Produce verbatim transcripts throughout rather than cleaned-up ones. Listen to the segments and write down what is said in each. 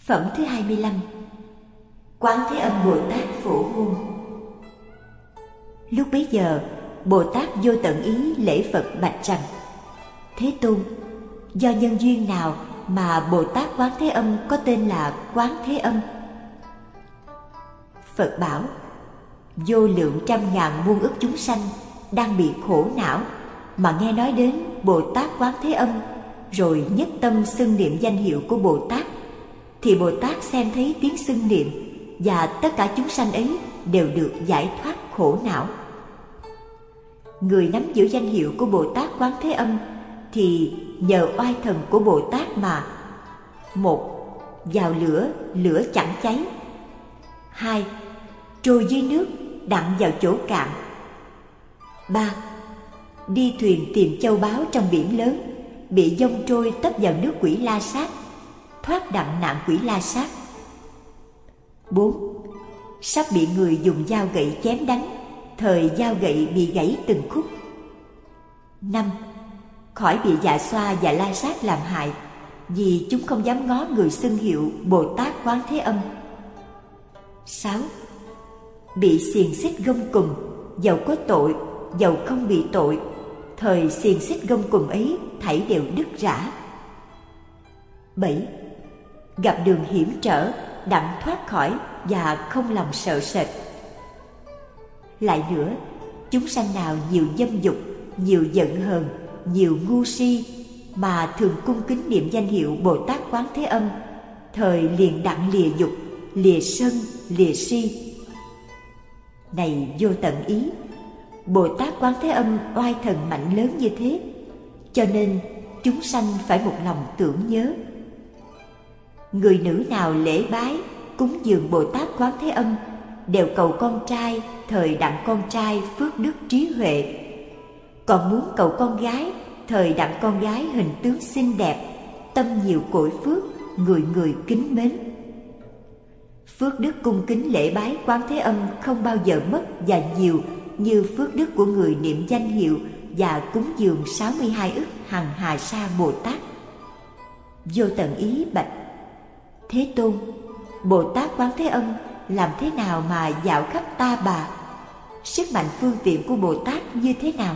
Phẩm thứ hai mươi lăm. Quán Thế Âm Bồ Tát Phổ Ngôn. Lúc bấy giờ, Bồ Tát Vô Tận Ý lễ Phật bạch rằng: Thế Tôn, do nhân duyên nào mà Bồ Tát Quán Thế Âm có tên là Quán Thế Âm? Phật bảo: vô lượng trăm ngàn muôn ức chúng sanh đang bị khổ não mà nghe nói đến Bồ Tát Quán Thế Âm, rồi nhất tâm xưng niệm danh hiệu của Bồ Tát, thì Bồ Tát xem thấy tiếng xưng niệm, và tất cả chúng sanh ấy đều được giải thoát khổ não. Người nắm giữ danh hiệu của Bồ Tát Quán Thế Âm thì nhờ oai thần của Bồ Tát mà: một, vào lửa, lửa chẳng cháy; hai, trôi dưới nước, đặng vào chỗ cạn; ba, đi thuyền tìm châu báu trong biển lớn, bị dông trôi tấp vào nước Quỷ La Sát, thoát đặng nạn Quỷ La Sát; bốn, sắp bị người dùng dao gậy chém đánh, thời dao gậy bị gãy từng khúc; năm, khỏi bị dạ xoa và la sát làm hại, vì chúng không dám ngó người xưng hiệu Bồ Tát Quán Thế Âm; sáu, bị xiềng xích gông cùm, dầu có tội, dầu không bị tội, thời xiềng xích gông cùm ấy thảy đều đứt rã; bảy, gặp đường hiểm trở, đặng thoát khỏi và không lòng sợ sệt. Lại nữa, chúng sanh nào nhiều dâm dục, nhiều giận hờn, nhiều ngu si, mà thường cung kính niệm danh hiệu Bồ Tát Quán Thế Âm, thời liền đặng lìa dục, lìa sân, lìa si. Này Vô Tận Ý, Bồ Tát Quán Thế Âm oai thần mạnh lớn như thế, cho nên chúng sanh phải một lòng tưởng nhớ. Người nữ nào lễ bái, cúng dường Bồ Tát Quán Thế Âm đều cầu con trai, thời đặng con trai phước đức trí huệ; còn muốn cầu con gái, thời đặng con gái hình tướng xinh đẹp, tâm nhiều cội phước, người người kính mến. Phước đức cung kính lễ bái Quán Thế Âm không bao giờ mất và nhiều như phước đức của người niệm danh hiệu và cúng dường sáu mươi hai ức hằng hà sa Bồ Tát. Vô Tận Ý bạch: Thế Tôn, Bồ Tát Quán Thế Âm làm thế nào mà dạo khắp Ta Bà? Sức mạnh phương tiện của Bồ Tát như thế nào?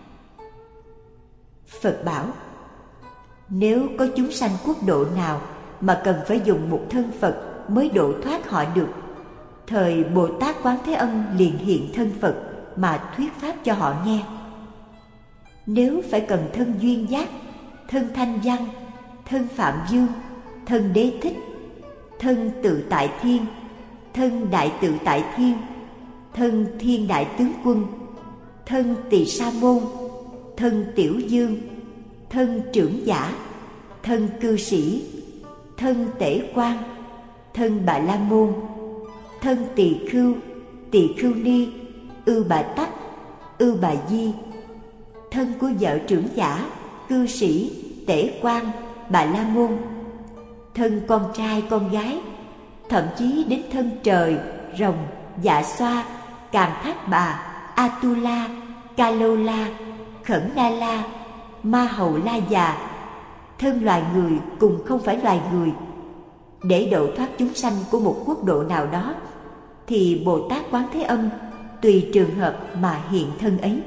Phật bảo: nếu có chúng sanh quốc độ nào mà cần phải dùng một thân Phật mới độ thoát họ được, thời Bồ Tát Quán Thế Âm liền hiện thân Phật mà thuyết pháp cho họ nghe. Nếu phải cần thân duyên giác, thân thanh văn, thân phạm dương, thân đế thích, thân tự tại thiên, thân đại tự tại thiên, thân thiên đại tướng quân, thân tỳ sa môn, thân tiểu dương, thân trưởng giả, thân cư sĩ, thân tể quan, thân bà la môn, thân tỳ khưu, tỳ khưu ni, ư bà tắc, ư bà di, thân của vợ trưởng giả, cư sĩ, tể quan, bà la môn, thân con trai con gái, thậm chí đến thân trời, rồng, dạ xoa, càn thác bà, Atula, Kalola, Khẩn Na La, Ma Hầu La Già, thân loài người cùng không phải loài người, để độ thoát chúng sanh của một quốc độ nào đó, thì Bồ Tát Quán Thế Âm tùy trường hợp mà hiện thân ấy.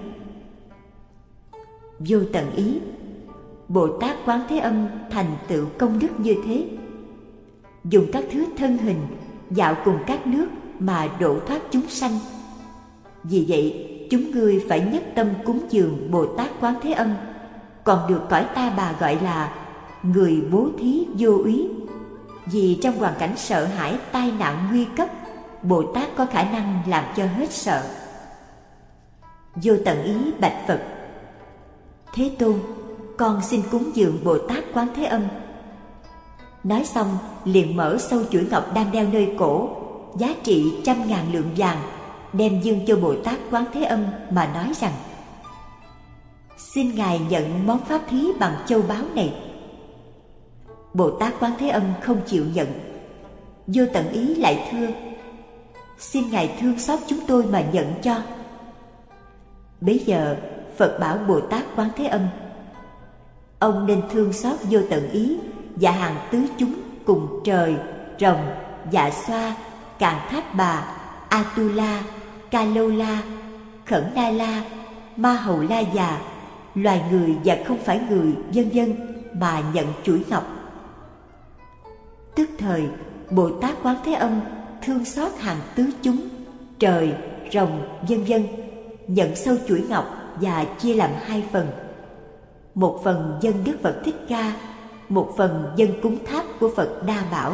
Vô Tận Ý, Bồ Tát Quán Thế Âm thành tựu công đức như thế, dùng các thứ thân hình dạo cùng các nước mà độ thoát chúng sanh. Vì vậy, chúng ngươi phải nhất tâm cúng dường Bồ Tát Quán Thế Âm, còn được cõi Ta Bà gọi là người bố thí vô úy. Vì trong hoàn cảnh sợ hãi tai nạn nguy cấp, Bồ Tát có khả năng làm cho hết sợ. Vô Tận Ý bạch Phật: Thế Tôn, con xin cúng dường Bồ Tát Quán Thế Âm. Nói xong liền mở sâu chuỗi ngọc đang đeo nơi cổ, giá trị trăm ngàn lượng vàng, đem dâng cho Bồ Tát Quán Thế Âm mà nói rằng: xin Ngài nhận món pháp thí bằng châu báu này. Bồ Tát Quán Thế Âm không chịu nhận. Vô Tận Ý lại thưa: xin Ngài thương xót chúng tôi mà nhận cho. Bấy giờ Phật bảo Bồ Tát Quán Thế Âm: ông nên thương xót Vô Tận Ý và hàng tứ chúng cùng trời, rồng, dạ xoa, càn tháp bà, Atula, Kalola, Khẩn Na La, Ma Hầu La già, loài người và không phải người, vân vân mà nhận chuỗi ngọc. Tức thời Bồ Tát Quán Thế Âm thương xót hàng tứ chúng, trời, rồng, vân vân, nhận sâu chuỗi ngọc và chia làm hai phần. Một phần dâng Đức Phật Thích Ca, một phần dâng cúng tháp của Phật Đa Bảo.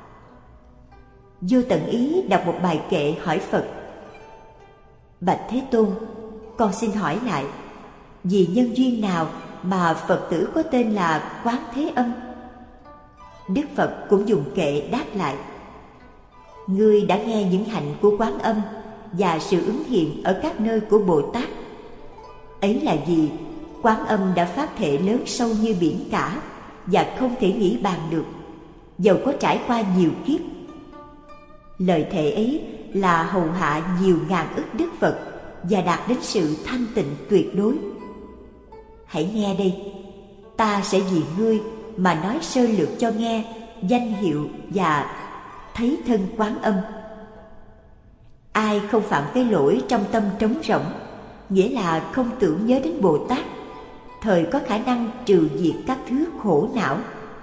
Vô Tận Ý đọc một bài kệ hỏi Phật: Bạch Thế Tôn, con xin hỏi lại, vì nhân duyên nào mà Phật tử có tên là Quán Thế Âm? Đức Phật cũng dùng kệ đáp lại: Ngươi đã nghe những hạnh của Quán Âm và sự ứng hiện ở các nơi của Bồ Tát. Ấy là vì Quán Âm đã phát thệ lớn sâu như biển cả và không thể nghĩ bàn được, dầu có trải qua nhiều kiếp. Lời thệ ấy là hầu hạ nhiều ngàn ức Đức Phật và đạt đến sự thanh tịnh tuyệt đối. Hãy nghe đây, ta sẽ vì ngươi mà nói sơ lược cho nghe danh hiệu và thấy thân Quán Âm. Ai không phạm cái lỗi trong tâm trống rỗng, nghĩa là không tưởng nhớ đến Bồ Tát, thời có khả năng trừ diệt các thứ khổ não.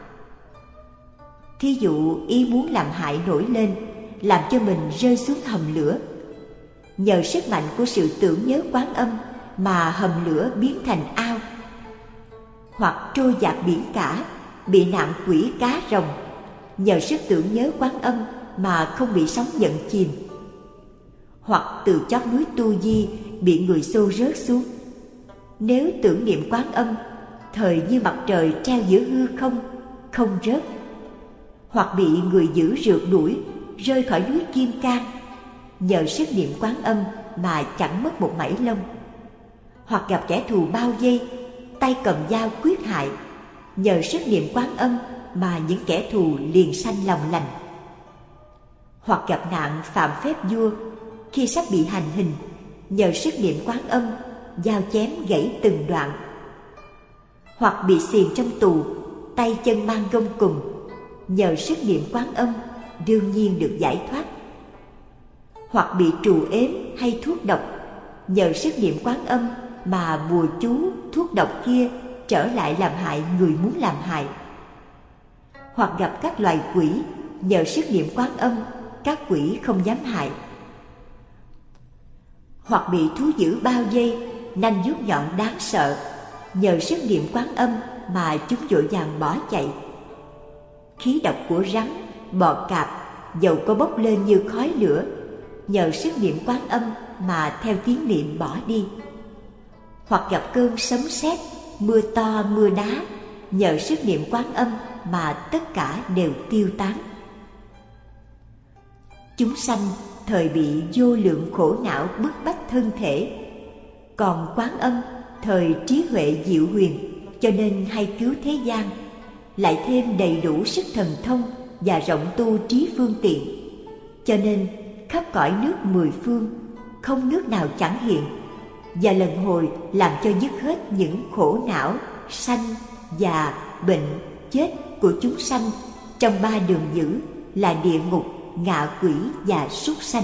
Thí dụ ý muốn làm hại nổi lên, làm cho mình rơi xuống hầm lửa. Nhờ sức mạnh của sự tưởng nhớ Quán Âm mà hầm lửa biến thành ao, hoặc trôi dạt biển cả, bị nạn quỷ cá rồng. Nhờ sức tưởng nhớ Quán Âm mà không bị sóng nhận chìm, hoặc từ chót núi Tu Di bị người xô rớt xuống. Nếu tưởng niệm Quán Âm, thời như mặt trời treo giữa hư không, không rớt. Hoặc bị người dữ rượt đuổi, rơi khỏi núi Kim Cang, nhờ sức niệm Quán Âm mà chẳng mất một mảy lông. Hoặc gặp kẻ thù bao vây, tay cầm dao quyết hại, nhờ sức niệm Quán Âm mà những kẻ thù liền sanh lòng lành. Hoặc gặp nạn phạm phép vua, khi sắp bị hành hình, nhờ sức niệm Quán Âm, dao chém gãy từng đoạn. Hoặc bị xiềng trong tù, tay chân mang gông cùm, nhờ sức niệm Quán Âm đương nhiên được giải thoát. Hoặc bị trù ếm hay thuốc độc, nhờ sức niệm Quán Âm mà bùa chú thuốc độc kia trở lại làm hại người muốn làm hại. Hoặc gặp các loài quỷ, nhờ sức niệm Quán Âm các quỷ không dám hại. Hoặc bị thú dữ bao vây, nanh vuốt nhọn đáng sợ, nhờ sức niệm Quán Âm mà chúng vội vàng bỏ chạy. Khí độc của rắn, bọ cạp dầu có bốc lên như khói lửa, nhờ sức niệm Quán Âm mà theo tiếng niệm bỏ đi. Hoặc gặp cơn sấm sét, mưa to mưa đá, nhờ sức niệm Quán Âm mà tất cả đều tiêu tán. Chúng sanh thời bị vô lượng khổ não bức bách thân thể, còn Quán Âm thời trí huệ diệu huyền, cho nên hay cứu thế gian, lại thêm đầy đủ sức thần thông và rộng tu trí phương tiện, cho nên khắp cõi nước mười phương không nước nào chẳng hiện, và lần hồi làm cho dứt hết những khổ não sanh, già, bệnh, chết của chúng sanh trong ba đường dữ là địa ngục, ngạ quỷ và súc sanh.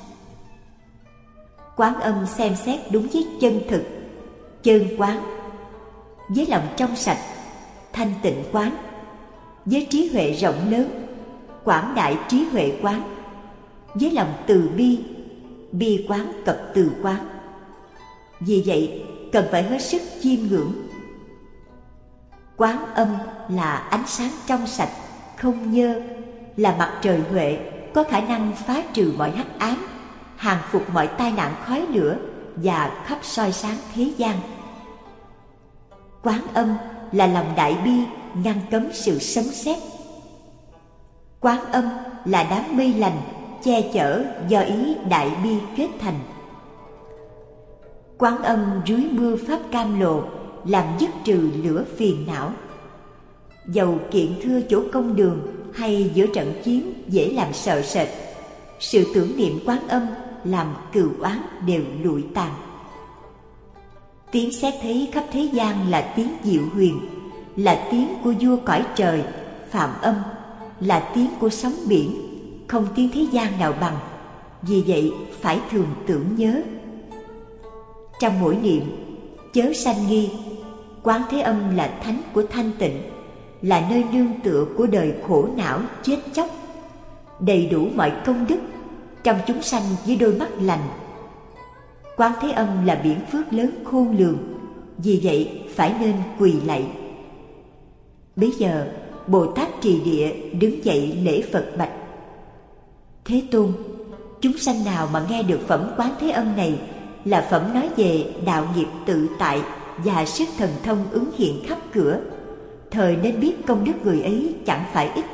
Quán Âm xem xét đúng với chân thực, chơn quán, với lòng trong sạch, thanh tịnh quán, với trí huệ rộng lớn, quảng đại trí huệ quán, với lòng từ bi, bi quán cập từ quán. Vì vậy cần phải hết sức chiêm ngưỡng. Quán Âm là ánh sáng trong sạch, không nhơ, là mặt trời huệ, có khả năng phá trừ mọi hắc ám, hàng phục mọi tai nạn khói lửa và khắp soi sáng thế gian. Quán Âm là lòng đại bi, ngăn cấm sự sấm sét. Quán Âm là đám mây lành, che chở do ý đại bi kết thành. Quán Âm rưới mưa pháp cam lồ, làm dứt trừ lửa phiền não. Dầu kiện thưa chỗ công đường hay giữa trận chiến dễ làm sợ sệt, sự tưởng niệm Quán Âm làm cừu oán đều lụi tàn. Tiếng sét thấy khắp thế gian là tiếng diệu huyền, là tiếng của vua cõi trời Phạm Âm, là tiếng của sóng biển, không tiếng thế gian nào bằng. Vì vậy phải thường tưởng nhớ. Trong mỗi niệm, chớ sanh nghi, Quán Thế Âm là thánh của thanh tịnh, là nơi nương tựa của đời khổ não chết chóc, đầy đủ mọi công đức trong chúng sanh với đôi mắt lành. Quán Thế Âm là biển phước lớn khôn lường, vì vậy phải nên quỳ lạy. Bấy giờ Bồ Tát Trì Địa đứng dậy lễ Phật bạch: Thế Tôn, chúng sanh nào mà nghe được phẩm Quán Thế Âm này là phẩm nói về đạo nghiệp tự tại và sức thần thông ứng hiện khắp cửa, thời nên biết công đức người ấy chẳng phải ít.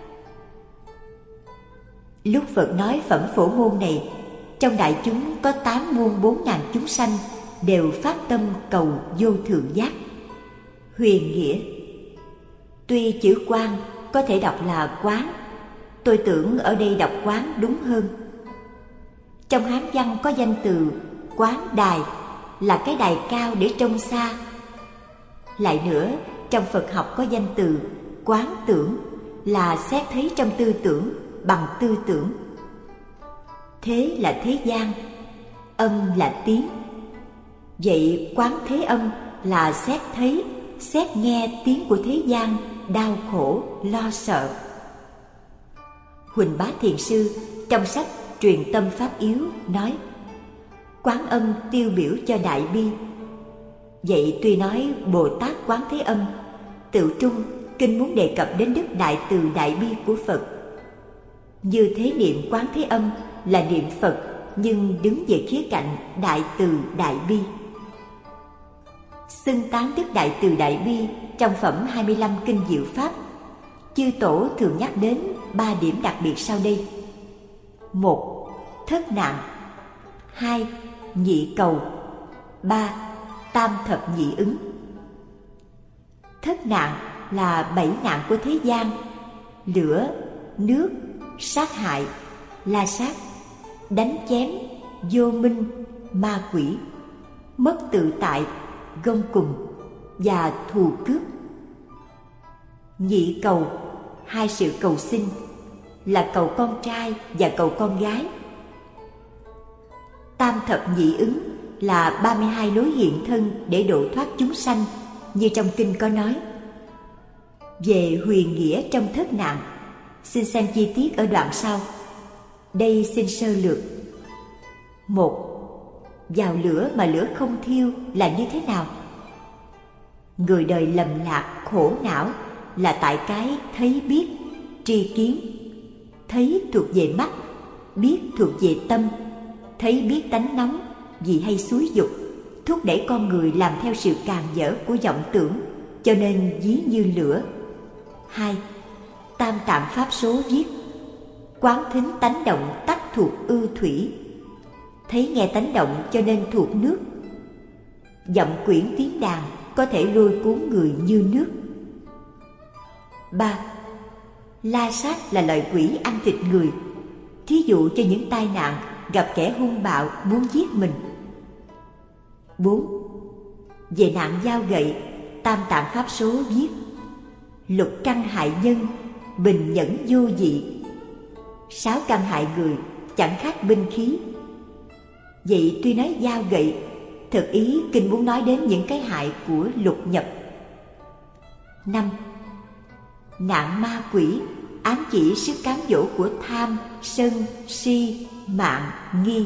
Lúc Phật nói phẩm phổ môn này, trong đại chúng có tám muôn bốn ngàn chúng sanh đều phát tâm cầu vô thượng giác. Huyền nghĩa: tuy chữ quán có thể đọc là quán, tôi tưởng ở đây đọc quán đúng hơn. Trong Hán văn có danh từ quán đài, là cái đài cao để trông xa. Lại nữa, trong Phật học có danh từ quán tưởng, là xét thấy trong tư tưởng bằng tư tưởng. Thế là thế gian, âm là tiếng. Vậy Quán Thế Âm là xét thấy, xét nghe tiếng của thế gian đau khổ, lo sợ. Huỳnh Bá Thiền Sư trong sách Truyền Tâm Pháp Yếu nói: Quán Âm tiêu biểu cho đại bi. Vậy tuy nói Bồ Tát Quán Thế Âm, tự trung kinh muốn đề cập đến đức đại từ đại bi của Phật. Như thế niệm Quán Thế Âm là niệm Phật, nhưng đứng về khía cạnh đại từ đại bi. Xưng tán đức đại từ đại bi trong phẩm hai mươi lăm kinh Diệu Pháp, chư tổ thường nhắc đến ba điểm đặc biệt sau đây: một. Thất nạn. Hai. Nhị cầu. Ba. Tam thập nhị ứng. Thất nạn là bảy nạn của thế gian: lửa, nước, sát hại, la sát, đánh chém, vô minh, ma quỷ, mất tự tại, gông cùng và thù cướp. Nhị cầu, hai sự cầu sinh, là cầu con trai và cầu con gái. Tam thập nhị ứng là ba mươi hai lối hiện thân để độ thoát chúng sanh, như trong kinh có nói. Về huyền nghĩa trong thất nạn, xin xem chi tiết ở đoạn sau. Đây xin sơ lược. Một. Vào lửa mà lửa không thiêu là như thế nào? Người đời lầm lạc khổ não là tại cái thấy biết, tri kiến. Thấy thuộc về mắt, biết thuộc về tâm. Thấy biết tánh nóng vì hay xúi dục, thúc đẩy con người làm theo sự càn dỡ của vọng tưởng, cho nên ví như lửa. Hai. Tam tạng pháp số viết: quán thính tánh động tắc thuộc ư thủy. Thấy nghe tánh động cho nên thuộc nước. Vọng quyển tiếng đàn có thể lôi cuốn người như nước. Ba. La sát là loại quỷ ăn thịt người, thí dụ cho những tai nạn gặp kẻ hung bạo muốn giết mình. Bốn. Về nạn dao gậy, tam tạng pháp số viết: lục căn hại nhân, bình nhẫn vô dị. Sáu căn hại người chẳng khác binh khí. Vậy tuy nói dao gậy, thực ý kinh muốn nói đến những cái hại của lục nhập. Năm. Nạn ma quỷ ám chỉ sức cám dỗ của tham, sân, si, mạng, nghi.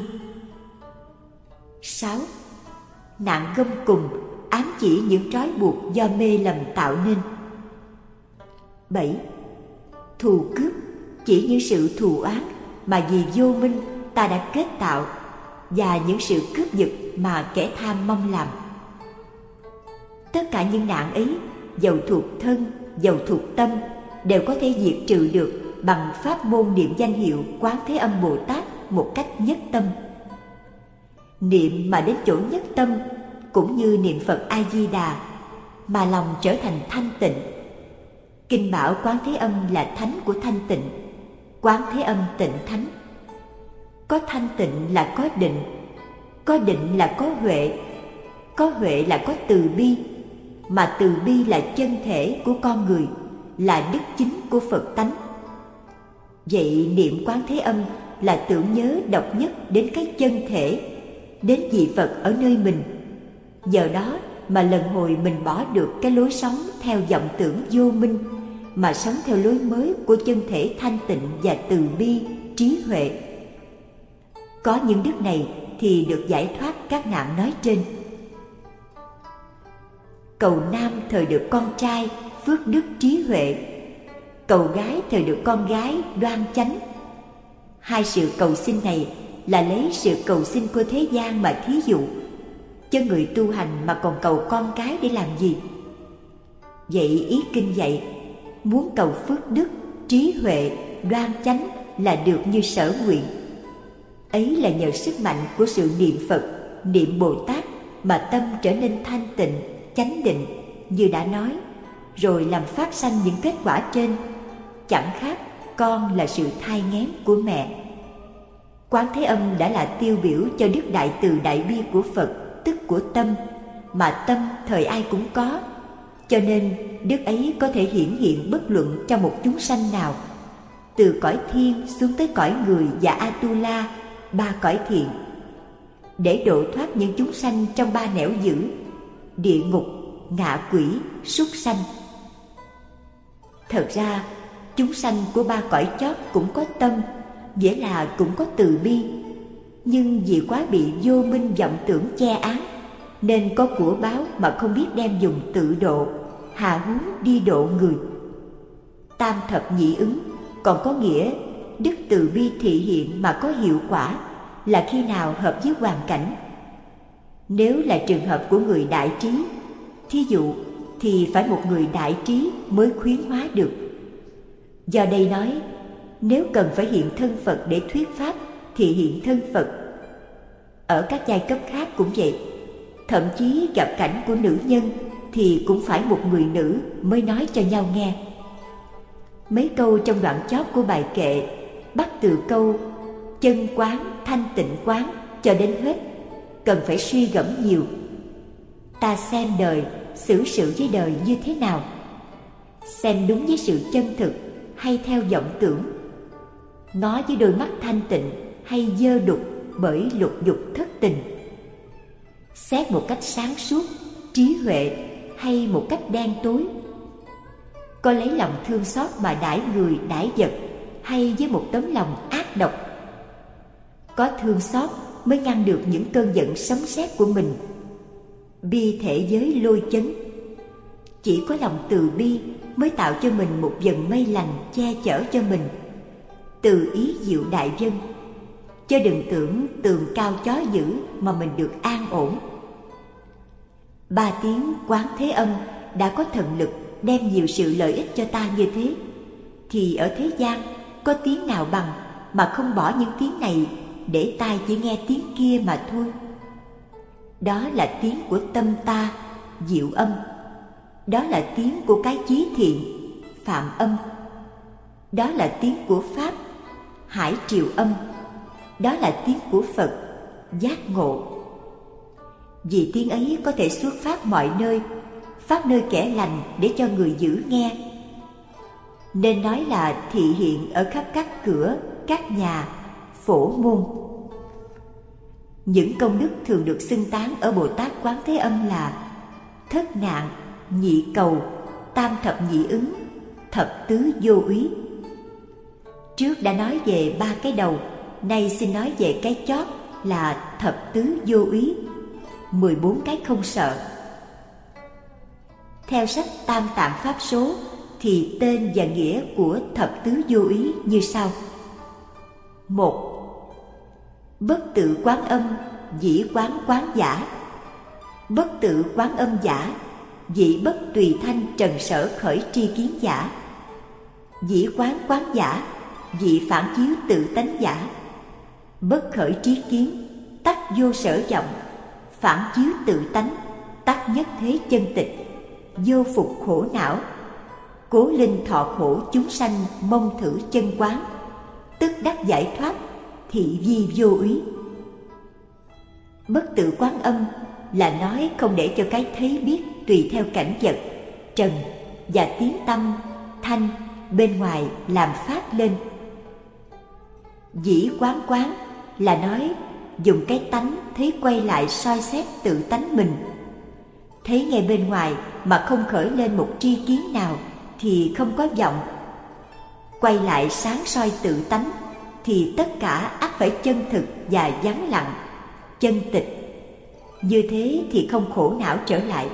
Sáu. Nạn gông cùng ám chỉ những trói buộc do mê lầm tạo nên. Bảy. Thù cướp chỉ những sự thù oán mà vì vô minh ta đã kết tạo, và những sự cướp giật mà kẻ tham mong làm. Tất cả những nạn ấy, dầu thuộc thân, dầu thuộc tâm, đều có thể diệt trừ được bằng pháp môn niệm danh hiệu Quán Thế Âm Bồ Tát một cách nhất tâm. Niệm mà đến chỗ nhất tâm, cũng như niệm Phật A Di Đà, mà lòng trở thành thanh tịnh. Kinh bảo Quán Thế Âm là thánh của thanh tịnh, Quán Thế Âm tịnh thánh. Có thanh tịnh là có định, có định là có huệ, có huệ là có từ bi, mà từ bi là chân thể của con người, là đức chính của Phật tánh. Vậy niệm Quán Thế Âm là tưởng nhớ độc nhất đến cái chân thể, đến vị Phật ở nơi mình. Giờ đó mà lần hồi mình bỏ được cái lối sống theo vọng tưởng vô minh, mà sống theo lối mới của chân thể thanh tịnh và từ bi, trí huệ. Có những đức này thì được giải thoát các nạn nói trên. Cầu nam thời được con trai, phước đức trí huệ. Cầu gái thời được con gái, đoan chánh. Hai sự cầu xin này là lấy sự cầu xin của thế gian mà thí dụ, cho người tu hành mà còn cầu con cái để làm gì? Vậy ý kinh dạy, muốn cầu phước đức, trí huệ, đoan chánh là được như sở nguyện. Ấy là nhờ sức mạnh của sự niệm Phật, niệm Bồ Tát mà tâm trở nên thanh tịnh, chánh định như đã nói, rồi làm phát sanh những kết quả trên. Chẳng khác con là sự thai nghén của mẹ. Quán Thế Âm đã là tiêu biểu cho đức đại từ đại bi của Phật, tức của tâm, mà tâm thời ai cũng có, cho nên đức ấy có thể hiển hiện bất luận cho một chúng sanh nào, từ cõi thiên xuống tới cõi người và Atula, ba cõi thiện, để độ thoát những chúng sanh trong ba nẻo dữ: địa ngục, ngạ quỷ, súc sanh. Thật ra chúng sanh của ba cõi chót cũng có tâm, nghĩa là cũng có từ bi, nhưng vì quá bị vô minh vọng tưởng che án, nên có của báo mà không biết đem dùng tự độ, hà huống đi độ người. Tam thập nhị ứng còn có nghĩa đức từ bi thị hiện mà có hiệu quả là khi nào hợp với hoàn cảnh. Nếu là trường hợp của người đại trí, thí dụ, thì phải một người đại trí mới khuyến hóa được. Do đây nói, nếu cần phải hiện thân Phật để thuyết pháp thì hiện thân Phật. Ở các giai cấp khác cũng vậy, thậm chí gặp cảnh của nữ nhân thì cũng phải một người nữ mới nói cho nhau nghe. Mấy câu trong đoạn chót của bài kệ bắt từ câu chân quán, thanh tịnh quán cho đến hết, cần phải suy gẫm nhiều. Ta xem đời, xử sự với đời như thế nào? Xem đúng với sự chân thực hay theo vọng tưởng? Ngó với đôi mắt thanh tịnh hay dơ đục bởi lục dục thất tình? Xét một cách sáng suốt, trí huệ hay một cách đen tối? Có lấy lòng thương xót mà đãi người đãi vật hay với một tấm lòng ác độc? Có thương xót mới ngăn được những cơn giận sấm sét của mình. Bi thể giới lôi chấn. Chỉ có lòng từ bi mới tạo cho mình một vầng mây lành che chở cho mình. Từ ý diệu đại dân, chứ đừng tưởng tường cao chó dữ mà mình được an ổn. Ba tiếng Quán Thế Âm đã có thần lực đem nhiều sự lợi ích cho ta như thế, thì ở thế gian có tiếng nào bằng mà không bỏ những tiếng này để tai chỉ nghe tiếng kia mà thôi. Đó là tiếng của tâm ta, diệu âm. Đó là tiếng của cái chí thiện, phạm âm. Đó là tiếng của Pháp, hải triều âm. Đó là tiếng của Phật, giác ngộ. Vì tiếng ấy có thể xuất phát mọi nơi, phát nơi kẻ lành để cho người dữ nghe. Nên nói là thị hiện ở khắp các cửa, các nhà, phổ môn. Những công đức thường được xưng tán ở Bồ Tát Quán Thế Âm là thất nạn, nhị cầu, tam thập nhị ứng, thập tứ vô úy. Trước đã nói về ba cái đầu, nay xin nói về cái chót là thập tứ vô úy, mười bốn cái không sợ. Theo sách Tam Tạng Pháp Số thì tên và nghĩa của thập tứ vô úy như sau. Một, bất tự quán âm, dĩ quán quán giả. Bất tự quán âm giả, dĩ bất tùy thanh trần sở khởi tri kiến giả. Dĩ quán quán giả, dĩ phản chiếu tự tánh giả. Bất khởi trí kiến, tắc vô sở vọng. Phản chiếu tự tánh, tắc nhất thế chân tịch. Vô phục khổ não, cố linh thọ khổ chúng sanh mong thử chân quán. Tức đắc giải thoát, thị vi vô úy. Bất tự quán âm là nói không để cho cái thấy biết tùy theo cảnh vật, trần và tiếng tâm, thanh bên ngoài làm phát lên. Dĩ quán quán là nói dùng cái tánh thấy quay lại soi xét tự tánh mình. Thấy ngay bên ngoài mà không khởi lên một tri kiến nào thì không có vọng. Quay lại sáng soi tự tánh thì tất cả ắt phải chân thực và vắng lặng, chân tịch. Như thế thì không khổ não trở lại.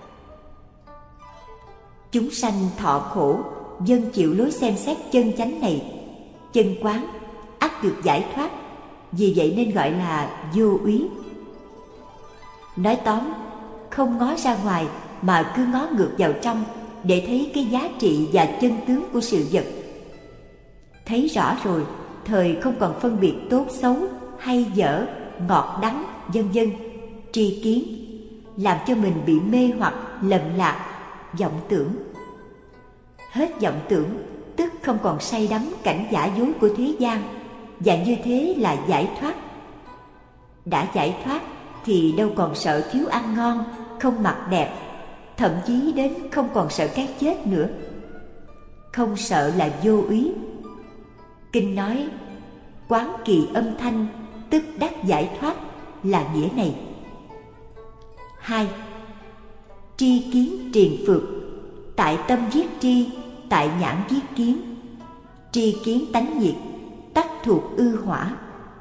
Chúng sanh thọ khổ, dân chịu lối xem xét chân chánh này, chân quán, ắt được giải thoát. Vì vậy nên gọi là vô úy. Nói tóm, không ngó ra ngoài mà cứ ngó ngược vào trong để thấy cái giá trị và chân tướng của sự vật. Thấy rõ rồi, thời không còn phân biệt tốt xấu, hay dở, ngọt đắng, vân vân, tri kiến, làm cho mình bị mê hoặc, lầm lạc, vọng tưởng. Hết vọng tưởng, tức không còn say đắm cảnh giả dối của thế gian, và như thế là giải thoát. Đã giải thoát thì đâu còn sợ thiếu ăn ngon, không mặc đẹp, thậm chí đến không còn sợ cái chết nữa. Không sợ là vô úy. Kinh nói quán kỳ âm thanh tức đắc giải thoát là nghĩa này. Hai. Tri kiến triền phược, tại tâm viết tri, tại nhãn viết kiến. Tri kiến tánh nhiệt, tắc thuộc ư hỏa.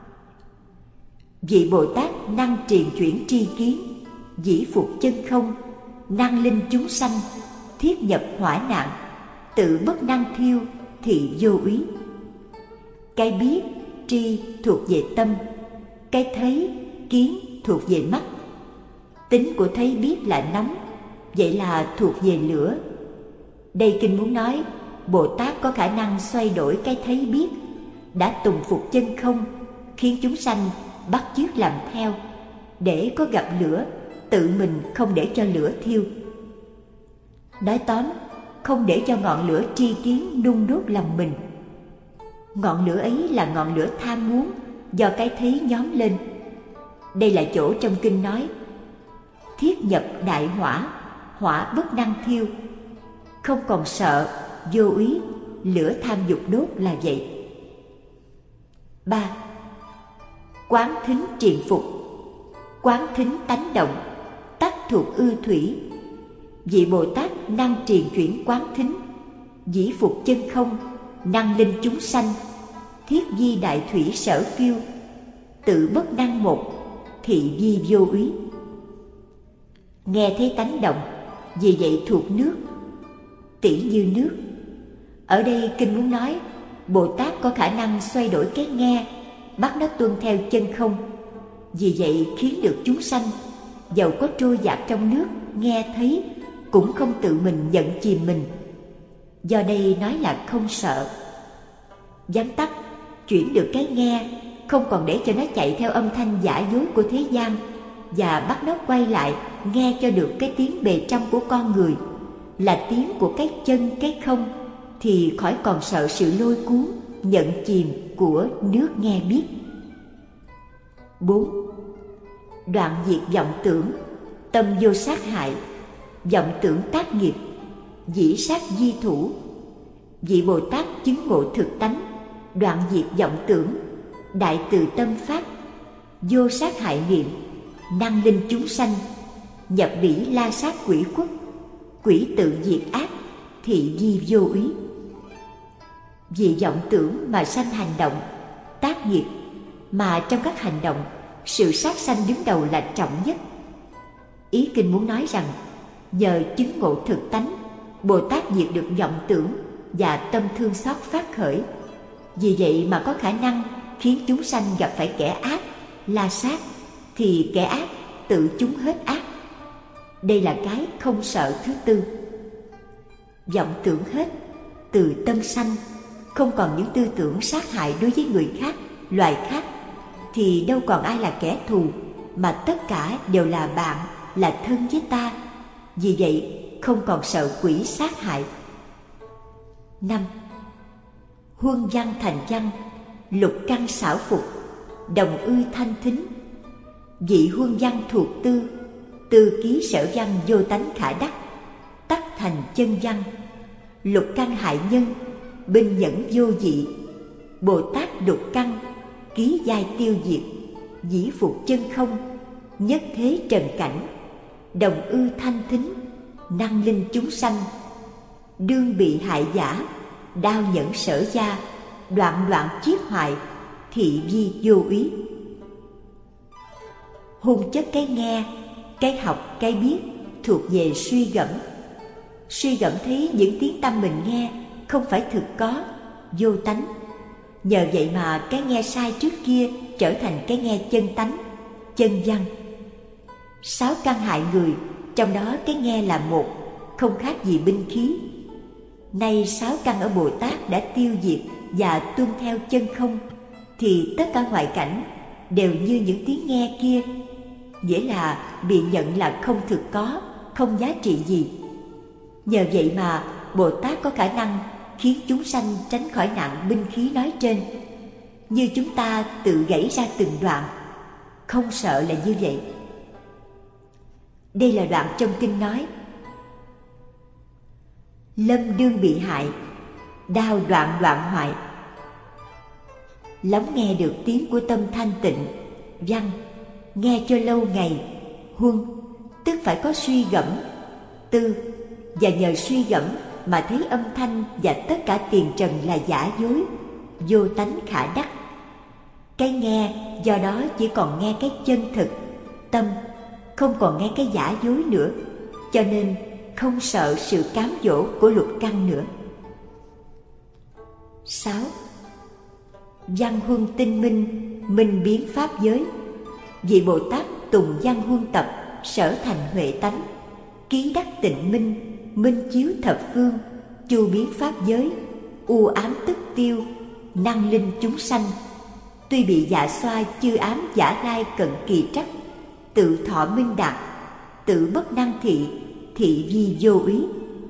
Vị Bồ Tát năng triền chuyển tri kiến, dĩ phục chân không, năng linh chúng sanh, thiết nhập hỏa nạn, tự bất năng thiêu, thị vô úy. Cái biết, tri thuộc về tâm, cái thấy, kiến thuộc về mắt. Tính của thấy biết là nóng, vậy là thuộc về lửa. Đây kinh muốn nói Bồ Tát có khả năng xoay đổi cái thấy biết, đã tùng phục chân không, khiến chúng sanh bắt chước làm theo, để có gặp lửa, tự mình không để cho lửa thiêu. Nói tóm, không để cho ngọn lửa tri kiến nung đốt lòng mình. Ngọn lửa ấy là ngọn lửa tham muốn do cái thấy nhóm lên. Đây là chỗ trong kinh nói thiết nhập đại hỏa, hỏa bất năng thiêu. Không còn sợ, vô úy, lửa tham dục đốt là vậy. Ba. Quán thính triền phục, quán thính tánh động, tắc thuộc ư thủy. Vị Bồ Tát năng triền chuyển quán thính, dĩ phục chân không, năng linh chúng sanh, thiết di đại thủy sở phiêu, tự bất năng một, thị di vô úy. Nghe thấy tánh động, vì vậy thuộc nước, tỉ như nước. Ở đây kinh muốn nói Bồ Tát có khả năng xoay đổi cái nghe, bắt nó tuân theo chân không. Vì vậy khiến được chúng sanh, dầu có trôi dạt trong nước, nghe thấy cũng không tự mình nhận chìm mình. Do đây nói là không sợ. Vắn tắt, chuyển được cái nghe, không còn để cho nó chạy theo âm thanh giả dối của thế gian, và bắt nó quay lại nghe cho được cái tiếng bề trong của con người, là tiếng của cái chân cái không, thì khỏi còn sợ sự lôi cuốn, nhận chìm của nước nghe biết. Bốn. Đoạn diệt vọng tưởng, tâm vô sát hại, vọng tưởng tác nghiệp, dĩ sát di thủ. Vị Bồ Tát chứng ngộ thực tánh, đoạn diệt vọng tưởng, đại từ tâm phát, vô sát hại niệm, năng linh chúng sanh, nhập bỉ la sát quỷ khuất, quỷ tự diệt ác, thị di vô úy. Vì vọng tưởng mà sanh hành động, tác nghiệp, mà trong các hành động, sự sát sanh đứng đầu là trọng nhất. Ý kinh muốn nói rằng nhờ chứng ngộ thực tánh, Bồ Tát diệt được vọng tưởng và tâm thương xót phát khởi. Vì vậy mà có khả năng khiến chúng sanh gặp phải kẻ ác, la sát, thì kẻ ác tự chúng hết ác. Đây là cái không sợ thứ tư. Vọng tưởng hết, từ tâm sanh, không còn những tư tưởng sát hại đối với người khác, loài khác, thì đâu còn ai là kẻ thù, mà tất cả đều là bạn, là thân với ta. Vì vậy không còn sợ quỷ sát hại. Năm. Huân văn thành văn, lục căn xảo phục, đồng ư thanh thính. Vị huân văn thuộc tư, tư ký sở văn vô tánh khả đắc, tắc thành chân văn. Lục căn hại nhân, binh nhẫn vô dị, Bồ Tát lục căn, ký giai tiêu diệt, dĩ phục chân không, nhất thế trần cảnh, đồng ư thanh thính, năng linh chúng sanh, đương bị hại giả, đao nhẫn sở gia, đoạn đoạn chiết hoại, thị vi vô úy. Hôn chất cái nghe, cái học, cái biết thuộc về suy gẫm. Suy gẫm thấy những tiếng tâm mình nghe không phải thực có, vô tánh. Nhờ vậy mà cái nghe sai trước kia trở thành cái nghe chân tánh, chân văn. Sáu căn hại người, trong đó cái nghe là một, không khác gì binh khí. Nay sáu căn ở Bồ Tát đã tiêu diệt và tuân theo chân không, thì tất cả ngoại cảnh đều như những tiếng nghe kia, nghĩa là bị nhận là không thực có, không giá trị gì. Nhờ vậy mà Bồ Tát có khả năng khiến chúng sanh tránh khỏi nạn binh khí nói trên, như chúng ta tự gãy ra từng đoạn, không sợ là như vậy. Đây là đoạn trong kinh nói: lâm đương bị hại, đao đoạn đoạn hoại. Lắng nghe được tiếng của tâm thanh tịnh, văn, nghe cho lâu ngày, huân, tức phải có suy gẫm, tư, và nhờ suy gẫm mà thấy âm thanh và tất cả tiền trần là giả dối, vô tánh khả đắc. Cái nghe do đó chỉ còn nghe cái chân thực, tâm, không còn nghe cái giả dối nữa, cho nên không sợ sự cám dỗ của lục căn nữa. Sáu. Văn huân tinh minh, minh biến pháp giới. Vị Bồ Tát tùng văn huân tập, sở thành huệ tánh, ký đắc tịnh minh, minh chiếu thập phương, chu biến pháp giới, u ám tức tiêu, năng linh chúng sanh. Tuy bị dạ xoa chư ám giả lai cận kỳ trắc, tự thọ minh đạt, tự bất năng thị, thị vi vô úy.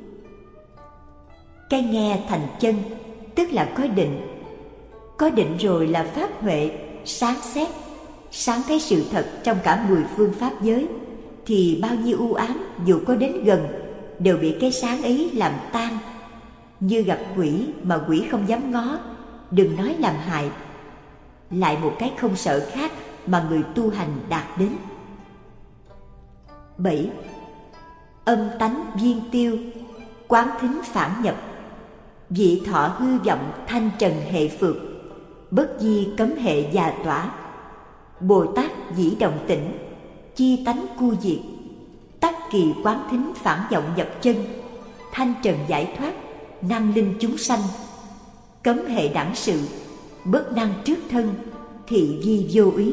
Cái nghe thành chân, tức là có định. Có định rồi là pháp huệ, sáng xét, sáng thấy sự thật trong cả mười phương pháp giới, thì bao nhiêu u ám dù có đến gần đều bị cái sáng ấy làm tan. Như gặp quỷ mà quỷ không dám ngó, đừng nói làm hại. Lại một cái không sợ khác mà người tu hành đạt đến. Bảy. Âm tánh viên tiêu, quán thính phản nhập, vị thọ hư vọng thanh trần hệ phược, bất di cấm hệ già tỏa. Bồ Tát dĩ động tĩnh, chi tánh cu diệt, tắc kỳ quán thính phản vọng nhập chân, thanh trần giải thoát, năng linh chúng sanh, cấm hệ đẳng sự, bất năng trước thân, thị vi vô úy.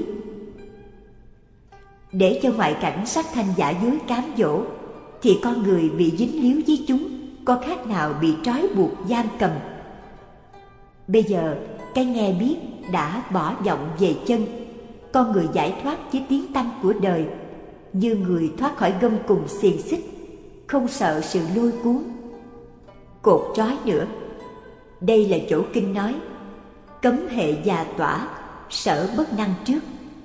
Để cho ngoại cảnh sắc thanh giả dối cám dỗ, thì con người bị dính líu với chúng có khác nào bị trói buộc giam cầm. Bây giờ cái nghe biết đã bỏ vọng về chân, con người giải thoát với tiếng tăm của đời, như người thoát khỏi gông cùm xiềng xích, không sợ sự lôi cuốn, cột trói nữa. Đây là chỗ kinh nói cấm hệ già tỏa, sở bất năng trước.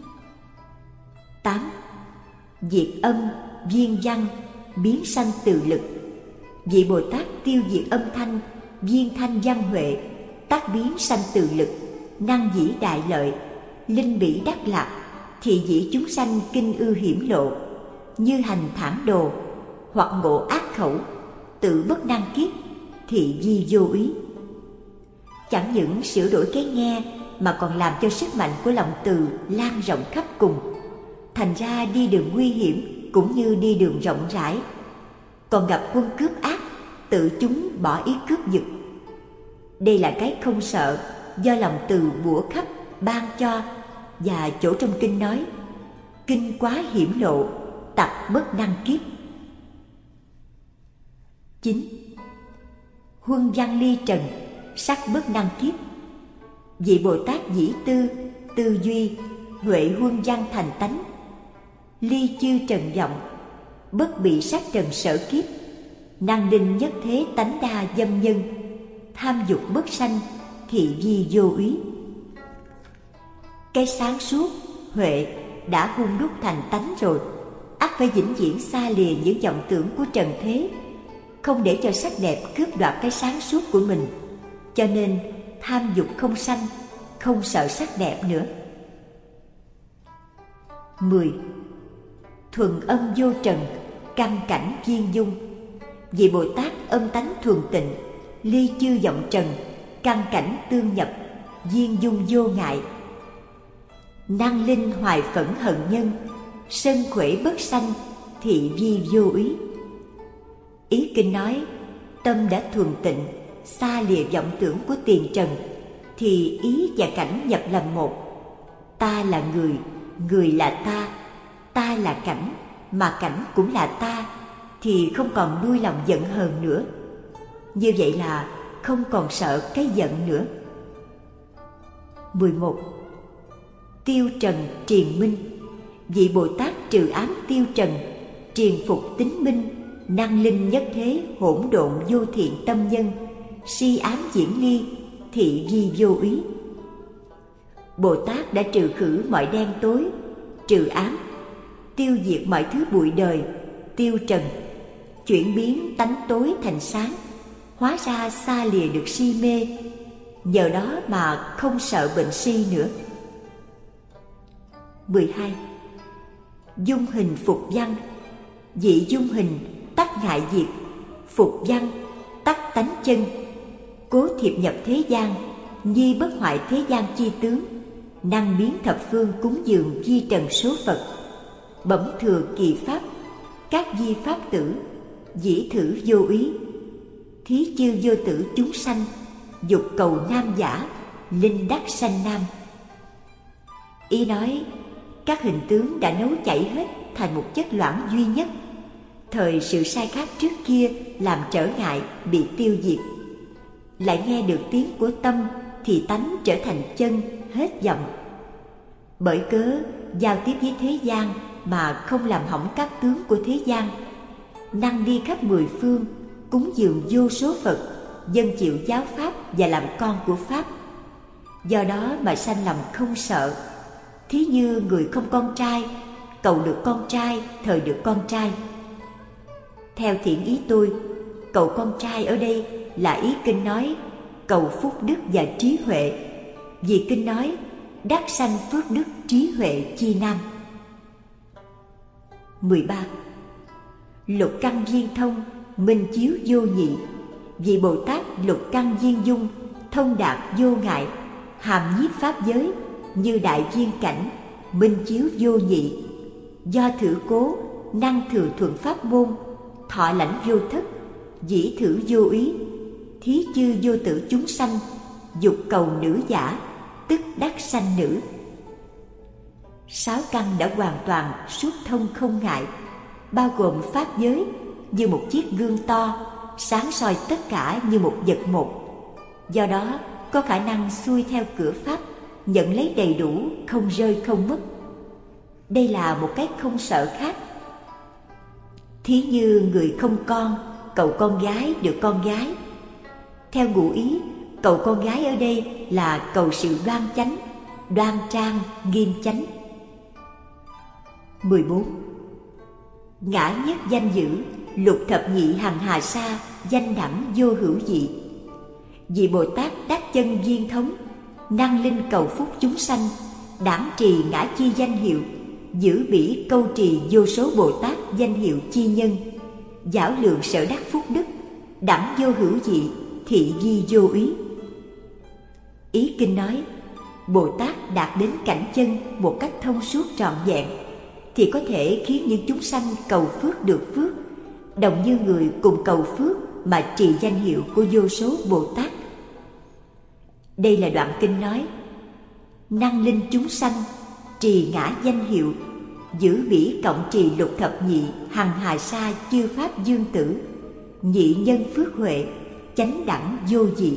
Tám. Diệt âm, viên văn, biến sanh từ lực. Vị Bồ Tát tiêu diệt âm thanh, viên thanh văn huệ, tác biến sanh từ lực, năng dĩ đại lợi, linh bỉ đắc lạc, thị dĩ chúng sanh kinh ư hiểm lộ, như hành thảm đồ, hoặc ngộ ác khẩu, tự bất năng kiết, thị di vô úy. Chẳng những sửa đổi cái nghe mà còn làm cho sức mạnh của lòng từ lan rộng khắp cùng, thành ra đi đường nguy hiểm cũng như đi đường rộng rãi. Còn gặp quân cướp ác, tự chúng bỏ ý cướp giật. Đây là cái không sợ do lòng từ bủa khắp ban cho, và chỗ trong kinh nói kinh quá hiểm lộ, tặc bất năng kiếp. Chín. Huân văn ly trần, sắc bất năng kiếp. Vị Bồ Tát dĩ tư, tư duy, huệ huân văn thành tánh, ly chư trần vọng, bất bị sắc trần sở kiếp, năng linh nhất thế tánh đa dâm nhân, tham dục bất sanh, thị vi vô úy. Cái sáng suốt, huệ đã hun đúc thành tánh rồi, ắt phải vĩnh viễn xa lìa những vọng tưởng của trần thế, không để cho sắc đẹp cướp đoạt cái sáng suốt của mình. Cho nên tham dục không sanh, không sợ sắc đẹp nữa. Mười. Thuần âm vô trần, căn cảnh viên dung. Vị Bồ Tát âm tánh thuần tịnh, ly chư vọng trần, căn cảnh tương nhập, viên dung vô ngại. Năng linh hoài phẫn hận nhân, sân khỏe bất sanh, thị vi vô úy. Ý kinh nói, tâm đã thuần tịnh, xa lìa vọng tưởng của tiền trần, thì ý và cảnh nhập làm một. Ta là người, người là ta, ta là cảnh, mà cảnh cũng là ta, thì không còn nuôi lòng giận hờn nữa. Như vậy là không còn sợ cái giận nữa. Mười một. Tiêu trần triền minh. Vị Bồ Tát trừ ám tiêu trần, triền phục tính minh, năng linh nhất thế, hỗn độn vô thiện tâm nhân, si ám diễn ly, thị vi vô úy. Bồ Tát đã trừ khử mọi đen tối, trừ ám, tiêu diệt mọi thứ bụi đời, tiêu trần, chuyển biến tánh tối thành sáng, hóa ra xa lìa được si mê, nhờ đó mà không sợ bệnh si nữa. Mười hai. Dung hình phục văn. Vị dung hình tắc ngại diệt, phục văn tắc tánh chân, cố thiệp nhập thế gian, nhi bất hoại thế gian chi tướng, năng biến thập phương cúng dường di trần số Phật, bẩm thừa kỳ pháp, các di pháp tử, dĩ thử vô úy, thí chư vô tử chúng sanh, dục cầu nam giả, linh đắc sanh nam. Ý nói, các hình tướng đã nấu chảy hết thành một chất loãng duy nhất, thời sự sai khác trước kia làm trở ngại, bị tiêu diệt. Lại nghe được tiếng của tâm thì tánh trở thành chân, hết vọng. Bởi cớ giao tiếp với thế gian mà không làm hỏng các tướng của thế gian, năng đi khắp mười phương, cúng dường vô số Phật, dân chịu giáo pháp và làm con của pháp. Do đó mà sanh lòng không sợ. Thí như người không con trai, cầu được con trai, thời được con trai. Theo thiện ý tôi, cầu con trai ở đây là ý kinh nói cầu phúc đức và trí huệ, vì kinh nói đắc sanh phước đức trí huệ chi nam. Mười ba. Lục căn viên thông, minh chiếu vô nhị. Vị Bồ Tát lục căn viên dung, thông đạt vô ngại, hàm nhiếp pháp giới, như đại viên cảnh, minh chiếu vô nhị. Do thử cố, năng thừa thuận pháp môn, thọ lãnh vô thất, dĩ thử vô úy, thí chư vô tử chúng sanh, dục cầu nữ giả, tức đắc sanh nữ. Sáu căn đã hoàn toàn suốt thông không ngại, bao gồm pháp giới như một chiếc gương to, sáng soi tất cả như một vật một. Do đó có khả năng xuôi theo cửa pháp, nhận lấy đầy đủ, không rơi không mất. Đây là một cái không sợ khác. Thí như người không con, cầu con gái được con gái. Theo ngụ ý, cầu con gái ở đây là cầu sự đoan chánh, đoan trang, nghiêm chánh. Mười bốn. Ngã nhất danh dữ, lục thập nhị hằng hà sa, danh đẳng vô hữu dị. Vị Bồ Tát đắc chân viên thống, năng linh cầu phúc chúng sanh, đản trì ngã chi danh hiệu, giữ bỉ câu trì vô số Bồ Tát danh hiệu chi nhân, giảo lượng sở đắc phúc đức, đẳng vô hữu dị, thị vi vô úy. Ý kinh nói, Bồ Tát đạt đến cảnh chân một cách thông suốt trọn vẹn, thì có thể khiến những chúng sanh cầu phước được phước, đồng như người cùng cầu phước mà trì danh hiệu của vô số Bồ Tát. Đây là đoạn kinh nói, năng linh chúng sanh, trì ngã danh hiệu, giữ bỉ cộng trì lục thập nhị hằng hà sa chư pháp dương tử, nhị nhân phước huệ, chánh đẳng vô dị.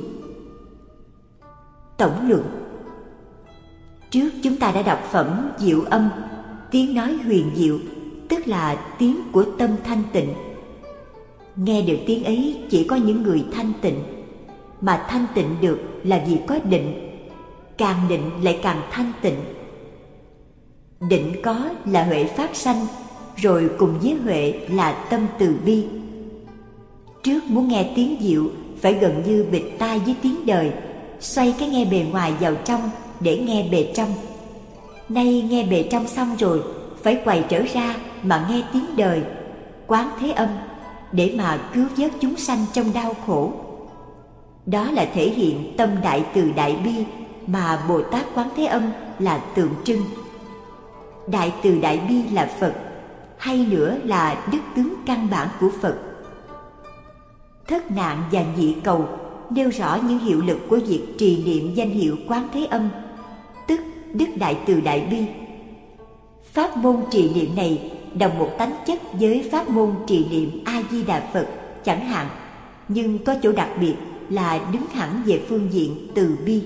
Tổng luận. Trước chúng ta đã đọc phẩm Diệu Âm, tiếng nói huyền diệu, tức là tiếng của tâm thanh tịnh. Nghe được tiếng ấy chỉ có những người thanh tịnh, mà thanh tịnh được là vì có định, càng định lại càng thanh tịnh. Định có là huệ phát sanh, rồi cùng với huệ là tâm từ bi. Trước muốn nghe tiếng diệu phải gần như bịt tai với tiếng đời, xoay cái nghe bề ngoài vào trong để nghe bề trong. Nay nghe bề trong xong rồi, phải quay trở ra mà nghe tiếng đời, quán thế âm, để mà cứu vớt chúng sanh trong đau khổ. Đó là thể hiện tâm đại từ đại bi mà Bồ Tát Quán Thế Âm là tượng trưng. Đại từ đại bi là Phật, hay nữa là đức tướng căn bản của Phật. Thất nạn và nhị cầu nêu rõ những hiệu lực của việc trì niệm danh hiệu Quán Thế Âm, tức đức đại từ đại bi. Pháp môn trì niệm này đồng một tánh chất với pháp môn trì niệm A Di Đà Phật chẳng hạn, nhưng có chỗ đặc biệt là đứng hẳn về phương diện từ bi.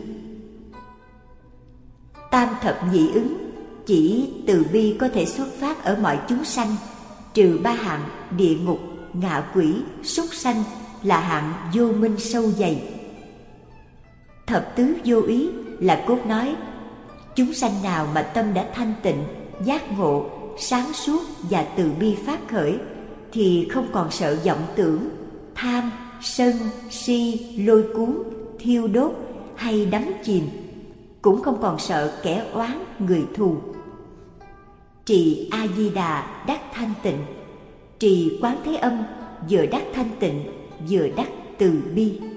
Tam thập nhị ứng chỉ từ bi có thể xuất phát ở mọi chúng sanh, trừ ba hạng địa ngục, ngạ quỷ, súc sanh là hạng vô minh sâu dày. Thập tứ vô ý là cốt nói, chúng sanh nào mà tâm đã thanh tịnh, giác ngộ, sáng suốt và từ bi phát khởi, thì không còn sợ vọng tưởng, tham, sân, si, lôi cuốn, thiêu đốt hay đắm chìm, cũng không còn sợ kẻ oán, người thù. Trì A Di Đà đắc thanh tịnh, trì Quán Thế Âm vừa đắc thanh tịnh vừa đắc từ bi.